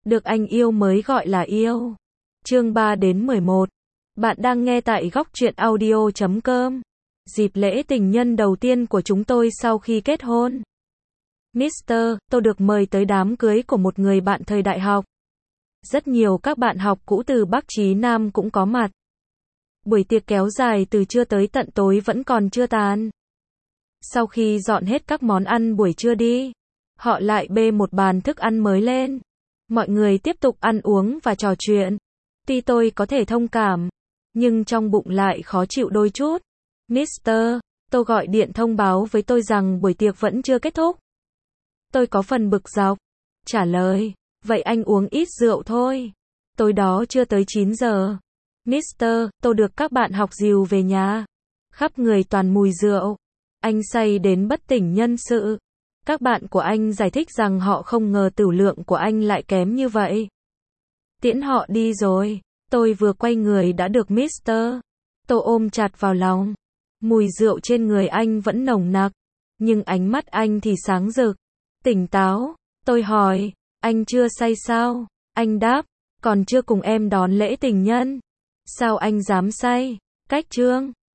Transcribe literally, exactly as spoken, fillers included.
Được anh yêu mới gọi là yêu. Chương ba đến mười một. Bạn đang nghe tại góc truyện audio chấm com. Dịp lễ tình nhân đầu tiên của chúng tôi sau khi kết hôn. mít tơ, tôi được mời tới đám cưới của một người bạn thời đại học. Rất nhiều các bạn học cũ từ Bắc chí Nam cũng có mặt. Buổi tiệc kéo dài từ trưa tới tận tối vẫn còn chưa tàn. Sau khi dọn hết các món ăn buổi trưa đi, họ lại bê một bàn thức ăn mới lên. Mọi người tiếp tục ăn uống và trò chuyện. Tuy tôi có thể thông cảm, nhưng trong bụng lại khó chịu đôi chút. mít tơ, tôi gọi điện thông báo với tôi rằng buổi tiệc vẫn chưa kết thúc. Tôi có phần bực dọc. Trả lời, vậy anh uống ít rượu thôi. Tối đó chưa tới chín giờ. mít tơ, tôi được các bạn học dìu về nhà. Khắp người toàn mùi rượu. Anh say đến bất tỉnh nhân sự. Các bạn của anh giải thích rằng họ không ngờ tửu lượng của anh lại kém như vậy. Tiễn họ đi rồi. Tôi vừa quay người đã được mít tơ Tôi ôm chặt vào lòng. Mùi rượu trên người anh vẫn nồng nặc, nhưng ánh mắt anh thì sáng rực, tỉnh táo. Tôi hỏi, anh chưa say sao? Anh đáp, còn chưa cùng em đón lễ tình nhân. Sao anh dám say? Cách trương.